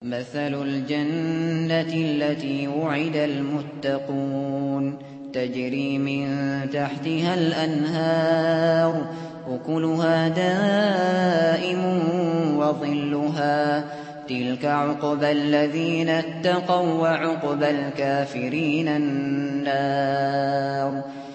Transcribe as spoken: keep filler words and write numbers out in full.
مَثَلُ الْجَنَّةِ الَّتِي وُعِدَ الْمُتَّقُونَ تَجْرِي مِن تَحْتِهَا الْأَنْهَارُ أُكُلُهَا دَائِمٌ وَظِلُّهَا ۚ تِلْكَ عُقْبَى الَّذِينَ اتَّقَوا ۖ وَّعُقْبَى الْكَافِرِينَ النَّارُ